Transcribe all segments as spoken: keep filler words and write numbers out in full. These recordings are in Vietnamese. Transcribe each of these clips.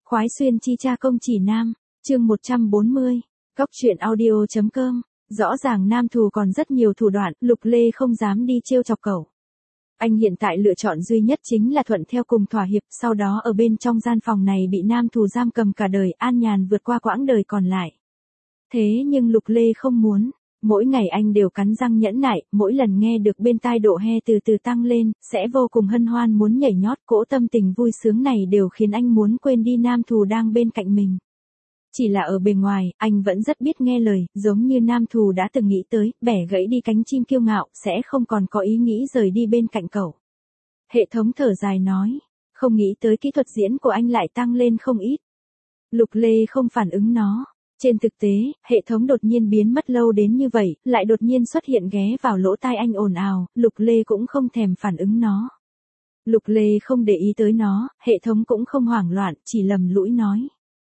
Khoái xuyên chi cha công chỉ nam, chương một trăm bốn mươi, góc truyện audio.com, rõ ràng nam thù còn rất nhiều thủ đoạn, Lục Lê không dám đi trêu chọc cậu. Anh hiện tại lựa chọn duy nhất chính là thuận theo cùng thỏa hiệp, sau đó ở bên trong gian phòng này bị nam thù giam cầm cả đời, an nhàn vượt qua quãng đời còn lại. Thế nhưng Lục Lê không muốn. Mỗi ngày anh đều cắn răng nhẫn nại, mỗi lần nghe được bên tai độ he từ từ tăng lên, sẽ vô cùng hân hoan muốn nhảy nhót, cỗ tâm tình vui sướng này đều khiến anh muốn quên đi nam thù đang bên cạnh mình. Chỉ là ở bề ngoài, anh vẫn rất biết nghe lời, giống như nam thù đã từng nghĩ tới, bẻ gãy đi cánh chim kiêu ngạo, sẽ không còn có ý nghĩ rời đi bên cạnh cậu. Hệ thống thở dài nói, không nghĩ tới kỹ thuật diễn của anh lại tăng lên không ít. Lục Lê không phản ứng nó. Trên thực tế, hệ thống đột nhiên biến mất lâu đến như vậy, lại đột nhiên xuất hiện ghé vào lỗ tai anh ồn ào, Lục Lê cũng không thèm phản ứng nó. Lục Lê không để ý tới nó, hệ thống cũng không hoảng loạn, chỉ lầm lũi nói.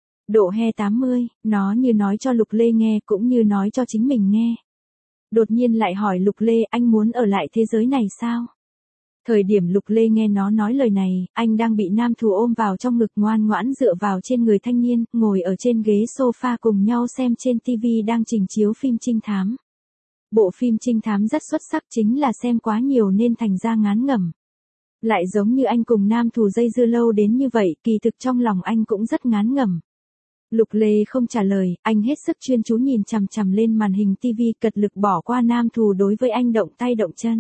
Độ he tám mươi, nó như nói cho Lục Lê nghe cũng như nói cho chính mình nghe. Đột nhiên lại hỏi Lục Lê, anh muốn ở lại thế giới này sao? Thời điểm Lục Lê nghe nó nói lời này, anh đang bị nam thù ôm vào trong ngực ngoan ngoãn dựa vào trên người thanh niên, ngồi ở trên ghế sofa cùng nhau xem trên ti vi đang trình chiếu phim trinh thám. Bộ phim trinh thám rất xuất sắc, chính là xem quá nhiều nên thành ra ngán ngẩm. Lại giống như anh cùng nam thù dây dưa lâu đến như vậy, kỳ thực trong lòng anh cũng rất ngán ngẩm. Lục Lê không trả lời, anh hết sức chuyên chú nhìn chằm chằm lên màn hình ti vi, cật lực bỏ qua nam thù đối với anh động tay động chân.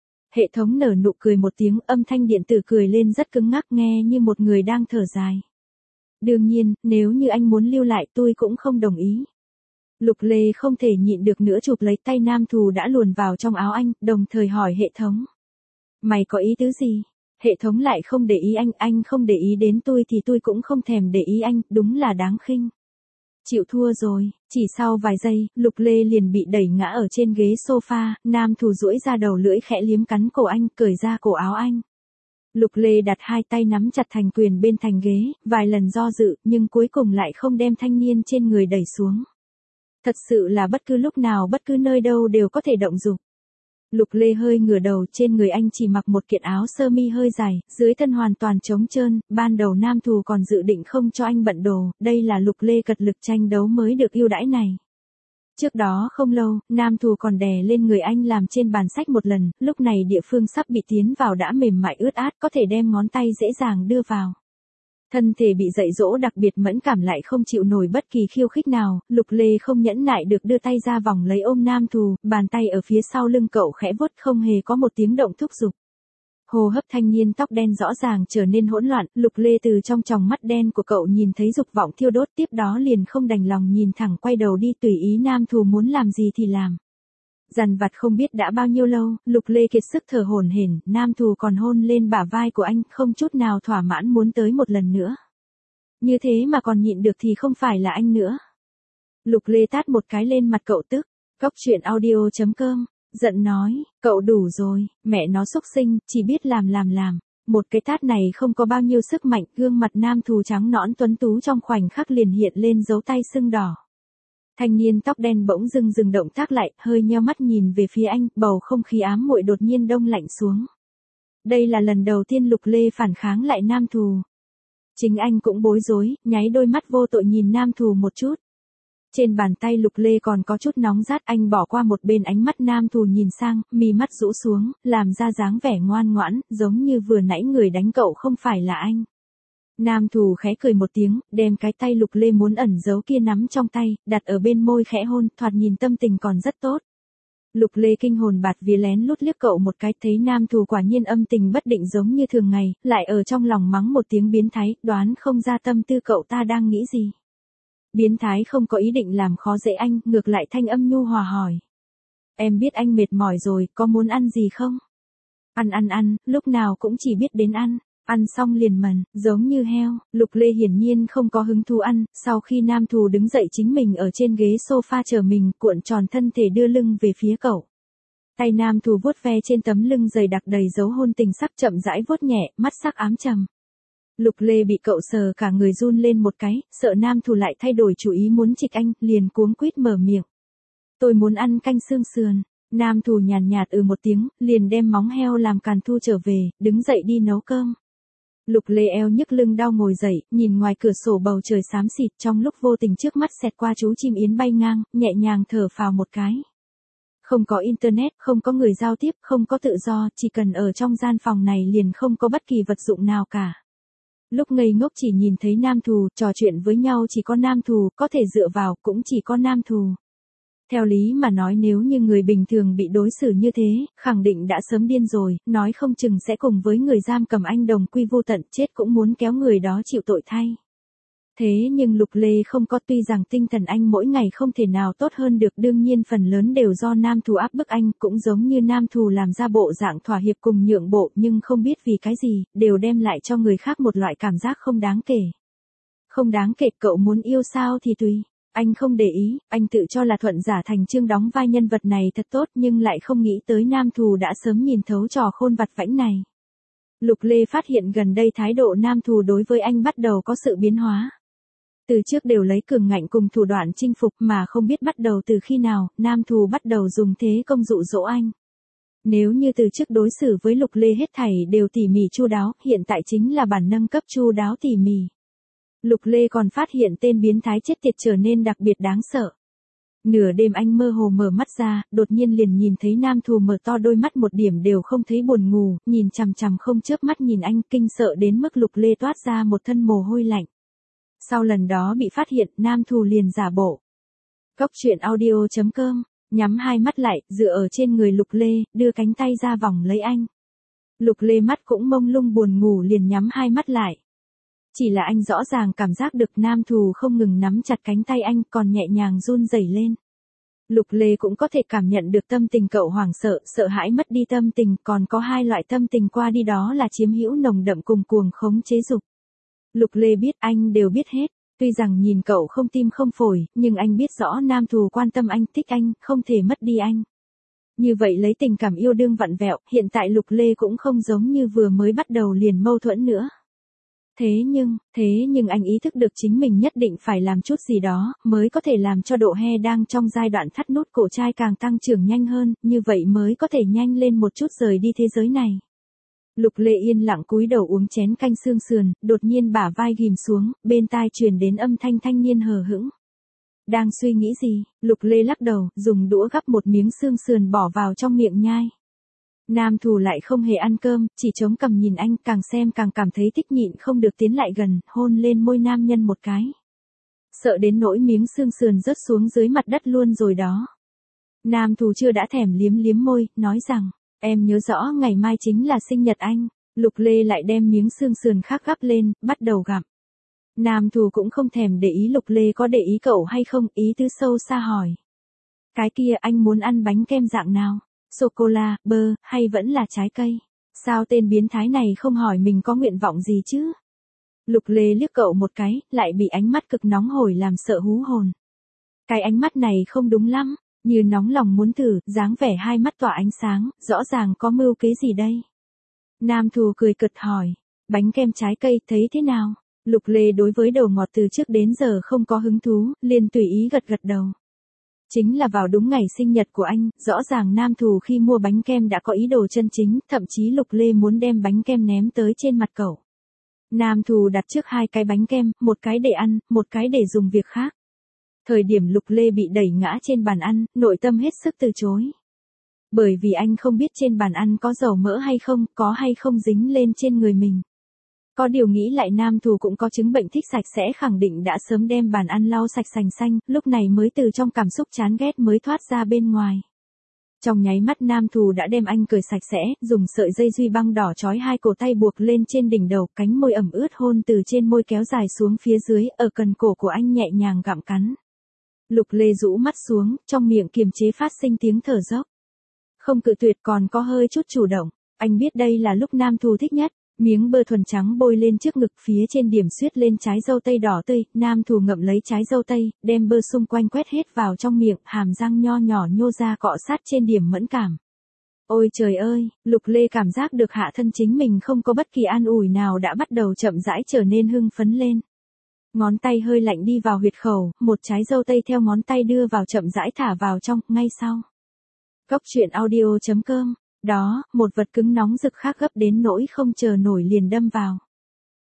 Hệ thống nở nụ cười một tiếng, âm thanh điện tử cười lên rất cứng ngắc, nghe như một người đang thở dài. Đương nhiên, nếu như anh muốn lưu lại tôi cũng không đồng ý. Lục Lê không thể nhịn được nữa chụp lấy tay nam thù đã luồn vào trong áo anh, đồng thời hỏi hệ thống. Mày có ý tứ gì? Hệ thống lại không để ý anh, anh không để ý đến tôi thì tôi cũng không thèm để ý anh, đúng là đáng khinh. Chịu thua rồi, chỉ sau vài giây, Lục Lê liền bị đẩy ngã ở trên ghế sofa, nam thù duỗi ra đầu lưỡi khẽ liếm cắn cổ anh, cởi ra cổ áo anh. Lục Lê đặt hai tay nắm chặt thành quyền bên thành ghế, vài lần do dự, nhưng cuối cùng lại không đem thanh niên trên người đẩy xuống. Thật sự là bất cứ lúc nào bất cứ nơi đâu đều có thể động dục. Lục Lê hơi ngửa đầu, trên người anh chỉ mặc một kiện áo sơ mi hơi dài, dưới thân hoàn toàn trống trơn, ban đầu nam thù còn dự định không cho anh bận đồ, đây là Lục Lê cật lực tranh đấu mới được ưu đãi này. Trước đó không lâu, nam thù còn đè lên người anh làm trên bàn sách một lần, lúc này địa phương sắp bị tiến vào đã mềm mại ướt át, có thể đem ngón tay dễ dàng đưa vào. Thân thể bị dạy dỗ đặc biệt mẫn cảm lại không chịu nổi bất kỳ khiêu khích nào, Lục Lê không nhẫn nại được đưa tay ra vòng lấy ôm nam thù, bàn tay ở phía sau lưng cậu khẽ vuốt, không hề có một tiếng động thúc giục. Hô hấp thanh niên tóc đen rõ ràng trở nên hỗn loạn, Lục Lê từ trong tròng mắt đen của cậu nhìn thấy dục vọng thiêu đốt, tiếp đó liền không đành lòng nhìn thẳng quay đầu đi, tùy ý nam thù muốn làm gì thì làm. Dằn vặt không biết đã bao nhiêu lâu, Lục Lê kiệt sức thở hổn hển, nam thù còn hôn lên bả vai của anh, không chút nào thỏa mãn muốn tới một lần nữa. Như thế mà còn nhịn được thì không phải là anh nữa. Lục Lê tát một cái lên mặt cậu tức, góc truyện audio.com, giận nói, cậu đủ rồi, mẹ nó xúc sinh, chỉ biết làm làm làm. Một cái tát này không có bao nhiêu sức mạnh, gương mặt nam thù trắng nõn tuấn tú trong khoảnh khắc liền hiện lên dấu tay sưng đỏ. Thanh niên tóc đen bỗng dưng dừng động tác lại, hơi nheo mắt nhìn về phía anh, bầu không khí ám muội đột nhiên đông lạnh xuống. Đây là lần đầu tiên Lục Lê phản kháng lại nam thù. Chính anh cũng bối rối, nháy đôi mắt vô tội nhìn nam thù một chút. Trên bàn tay Lục Lê còn có chút nóng rát, anh bỏ qua một bên ánh mắt nam thù nhìn sang, mi mắt rũ xuống, làm ra dáng vẻ ngoan ngoãn, giống như vừa nãy người đánh cậu không phải là anh. Nam thù khẽ cười một tiếng, đem cái tay Lục Lê muốn ẩn giấu kia nắm trong tay, đặt ở bên môi khẽ hôn, thoạt nhìn tâm tình còn rất tốt. Lục Lê kinh hồn bạt vía lén lút liếc cậu một cái, thấy nam thù quả nhiên âm tình bất định giống như thường ngày, lại ở trong lòng mắng một tiếng biến thái, đoán không ra tâm tư cậu ta đang nghĩ gì. Biến thái không có ý định làm khó dễ anh, ngược lại thanh âm nhu hòa hỏi. Em biết anh mệt mỏi rồi, có muốn ăn gì không? Ăn ăn ăn, lúc nào cũng chỉ biết đến ăn. Ăn xong liền mần, giống như heo. Lục Lê hiển nhiên không có hứng thú ăn, sau khi nam thù đứng dậy chính mình ở trên ghế sofa chờ mình, cuộn tròn thân thể đưa lưng về phía cậu. Tay nam thù vuốt ve trên tấm lưng dày đặc đầy dấu hôn tình sắc, chậm rãi vuốt nhẹ, mắt sắc ám trầm. Lục Lê bị cậu sờ cả người run lên một cái, sợ nam thù lại thay đổi chủ ý muốn trịch anh, liền cuống quýt mở miệng. Tôi muốn ăn canh xương sườn. Nam thù nhàn nhạt ừ một tiếng, liền đem móng heo làm càn thu trở về, đứng dậy đi nấu cơm. Lục Lê eo nhức lưng đau ngồi dậy, nhìn ngoài cửa sổ bầu trời xám xịt, trong lúc vô tình trước mắt xẹt qua chú chim yến bay ngang, nhẹ nhàng thở phào một cái. Không có internet, không có người giao tiếp, không có tự do, chỉ cần ở trong gian phòng này liền không có bất kỳ vật dụng nào cả. Lúc ngây ngốc chỉ nhìn thấy nam thù, trò chuyện với nhau chỉ có nam thù, có thể dựa vào, cũng chỉ có nam thù. Theo lý mà nói nếu như người bình thường bị đối xử như thế, khẳng định đã sớm điên rồi, nói không chừng sẽ cùng với người giam cầm anh đồng quy vô tận, chết cũng muốn kéo người đó chịu tội thay. Thế nhưng Lục Lê không có, tuy rằng tinh thần anh mỗi ngày không thể nào tốt hơn được, đương nhiên phần lớn đều do nam thù áp bức anh, cũng giống như nam thù làm ra bộ dạng thỏa hiệp cùng nhượng bộ, nhưng không biết vì cái gì, đều đem lại cho người khác một loại cảm giác không đáng kể. Không đáng kể, cậu muốn yêu sao thì tùy. Anh không để ý, anh tự cho là Thuận giả thành Chương đóng vai nhân vật này thật tốt nhưng lại không nghĩ tới nam thù đã sớm nhìn thấu trò khôn vặt vãnh này. Lục Lê phát hiện gần đây thái độ nam thù đối với anh bắt đầu có sự biến hóa. Từ trước đều lấy cường ngạnh cùng thủ đoạn chinh phục mà không biết bắt đầu từ khi nào, nam thù bắt đầu dùng thế công dụ dỗ anh. Nếu như từ trước đối xử với Lục Lê hết thảy đều tỉ mỉ chu đáo, hiện tại chính là bản nâng cấp chu đáo tỉ mỉ. Lục Lê còn phát hiện tên biến thái chết tiệt trở nên đặc biệt đáng sợ. Nửa đêm anh mơ hồ mở mắt ra, đột nhiên liền nhìn thấy nam thù mở to đôi mắt một điểm đều không thấy buồn ngủ, nhìn chằm chằm không chớp mắt nhìn anh, kinh sợ đến mức Lục Lê toát ra một thân mồ hôi lạnh. Sau lần đó bị phát hiện, nam thù liền giả bộ. Cốc truyện audio chấm com, nhắm hai mắt lại, dựa ở trên người Lục Lê, đưa cánh tay ra vòng lấy anh. Lục Lê mắt cũng mông lung buồn ngủ liền nhắm hai mắt lại. Chỉ là anh rõ ràng cảm giác được nam thù không ngừng nắm chặt cánh tay anh, còn nhẹ nhàng run rẩy lên. Lục Lê cũng có thể cảm nhận được tâm tình cậu hoảng sợ, sợ hãi mất đi tâm tình, còn có hai loại tâm tình qua đi đó là chiếm hữu nồng đậm cùng cuồng khống chế dục. Lục Lê biết anh đều biết hết, tuy rằng nhìn cậu không tim không phổi, nhưng anh biết rõ nam thù quan tâm anh, thích anh, không thể mất đi anh. Như vậy lấy tình cảm yêu đương vặn vẹo, hiện tại Lục Lê cũng không giống như vừa mới bắt đầu liền mâu thuẫn nữa. Thế nhưng, thế nhưng anh ý thức được chính mình nhất định phải làm chút gì đó, mới có thể làm cho độ he đang trong giai đoạn thắt nút cổ trai càng tăng trưởng nhanh hơn, như vậy mới có thể nhanh lên một chút rời đi thế giới này. Lục Lê yên lặng cúi đầu uống chén canh xương sườn, đột nhiên bả vai ghim xuống, bên tai truyền đến âm thanh thanh niên hờ hững. Đang suy nghĩ gì? Lục Lê lắc đầu, dùng đũa gắp một miếng xương sườn bỏ vào trong miệng nhai. Nam thù lại không hề ăn cơm, chỉ chống cằm nhìn anh, càng xem càng cảm thấy thích, nhịn không được tiến lại gần, hôn lên môi nam nhân một cái. Sợ đến nỗi miếng xương sườn rớt xuống dưới mặt đất luôn rồi đó. Nam thù chưa đã thèm liếm liếm môi, nói rằng, em nhớ rõ ngày mai chính là sinh nhật anh. Lục Lê lại đem miếng xương sườn khác gắp lên, bắt đầu gặm. Nam thù cũng không thèm để ý Lục Lê có để ý cậu hay không, ý tứ sâu xa hỏi. Cái kia anh muốn ăn bánh kem dạng nào? Sô-cô-la, bơ, hay vẫn là trái cây? Sao tên biến thái này không hỏi mình có nguyện vọng gì chứ? Lục Lê liếc cậu một cái, lại bị ánh mắt cực nóng hổi làm sợ hú hồn. Cái ánh mắt này không đúng lắm, như nóng lòng muốn thử, dáng vẻ hai mắt tỏa ánh sáng, rõ ràng có mưu kế gì đây? Nam thù cười cợt hỏi, bánh kem trái cây, thấy thế nào? Lục Lê đối với đồ ngọt từ trước đến giờ không có hứng thú, liền tùy ý gật gật đầu. Chính là vào đúng ngày sinh nhật của anh, rõ ràng nam thù khi mua bánh kem đã có ý đồ chân chính, thậm chí Lục Lê muốn đem bánh kem ném tới trên mặt cậu. Nam thù đặt trước hai cái bánh kem, một cái để ăn, một cái để dùng việc khác. Thời điểm Lục Lê bị đẩy ngã trên bàn ăn, nội tâm hết sức từ chối. Bởi vì anh không biết trên bàn ăn có dầu mỡ hay không, có hay không dính lên trên người mình. Có điều nghĩ lại nam thù cũng có chứng bệnh thích sạch sẽ, khẳng định đã sớm đem bàn ăn lau sạch sành xanh, lúc này mới từ trong cảm xúc chán ghét mới thoát ra bên ngoài. Trong nháy mắt nam thù đã đem anh cởi sạch sẽ, dùng sợi dây duy băng đỏ trói hai cổ tay buộc lên trên đỉnh đầu, cánh môi ẩm ướt hôn từ trên môi kéo dài xuống phía dưới, ở cần cổ của anh nhẹ nhàng gặm cắn. Lục Lê rũ mắt xuống, trong miệng kiềm chế phát sinh tiếng thở dốc. Không cự tuyệt còn có hơi chút chủ động, anh biết đây là lúc nam thù thích nhất. Miếng bơ thuần trắng bôi lên trước ngực, phía trên điểm xuyết lên trái dâu tây đỏ tươi, nam thù ngậm lấy trái dâu tây, đem bơ xung quanh quét hết vào trong miệng, hàm răng nho nhỏ nhô ra cọ sát trên điểm mẫn cảm. Ôi trời ơi, Lục Lê cảm giác được hạ thân chính mình không có bất kỳ an ủi nào đã bắt đầu chậm rãi trở nên hưng phấn lên. Ngón tay hơi lạnh đi vào huyệt khẩu, một trái dâu tây theo ngón tay đưa vào chậm rãi thả vào trong, ngay sau. Cốc truyện audio chấm com. Đó, một vật cứng nóng rực khác gấp đến nỗi không chờ nổi liền đâm vào.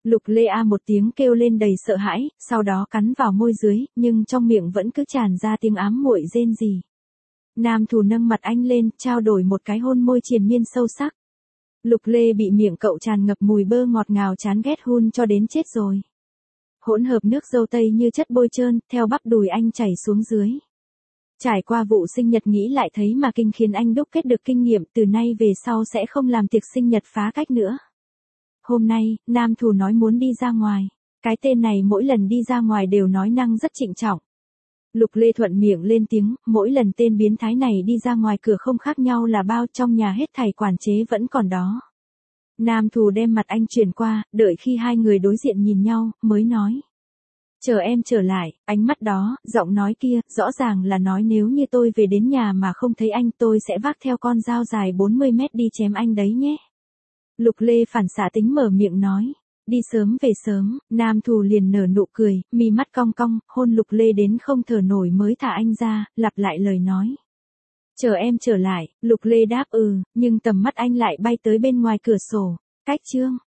Lục Lê A một tiếng kêu lên đầy sợ hãi, sau đó cắn vào môi dưới, nhưng trong miệng vẫn cứ tràn ra tiếng ám muội rên rỉ. Nam thù nâng mặt anh lên, trao đổi một cái hôn môi triền miên sâu sắc. Lục Lê bị miệng cậu tràn ngập mùi bơ ngọt ngào chán ghét hun cho đến chết rồi. Hỗn hợp nước dâu tây như chất bôi trơn, theo bắp đùi anh chảy xuống dưới. Trải qua vụ sinh nhật nghĩ lại thấy mà kinh khiến anh đúc kết được kinh nghiệm, từ nay về sau sẽ không làm tiệc sinh nhật phá cách nữa. Hôm nay, Nam thù nói muốn đi ra ngoài. Cái tên này mỗi lần đi ra ngoài đều nói năng rất trịnh trọng. Lục Lê thuận miệng lên tiếng, mỗi lần tên biến thái này đi ra ngoài cửa không khác nhau là bao, trong nhà hết thảy quản chế vẫn còn đó. Nam thù đem mặt anh chuyển qua, đợi khi hai người đối diện nhìn nhau, mới nói. Chờ em trở lại, ánh mắt đó, giọng nói kia, rõ ràng là nói nếu như tôi về đến nhà mà không thấy anh tôi sẽ vác theo con dao dài bốn mươi mét đi chém anh đấy nhé. Lục Lê phản xạ tính mở miệng nói. Đi sớm về sớm, Nam thù liền nở nụ cười, mi mắt cong cong, hôn Lục Lê đến không thở nổi mới thả anh ra, lặp lại lời nói. Chờ em trở lại, Lục Lê đáp ừ, nhưng tầm mắt anh lại bay tới bên ngoài cửa sổ. Cách chương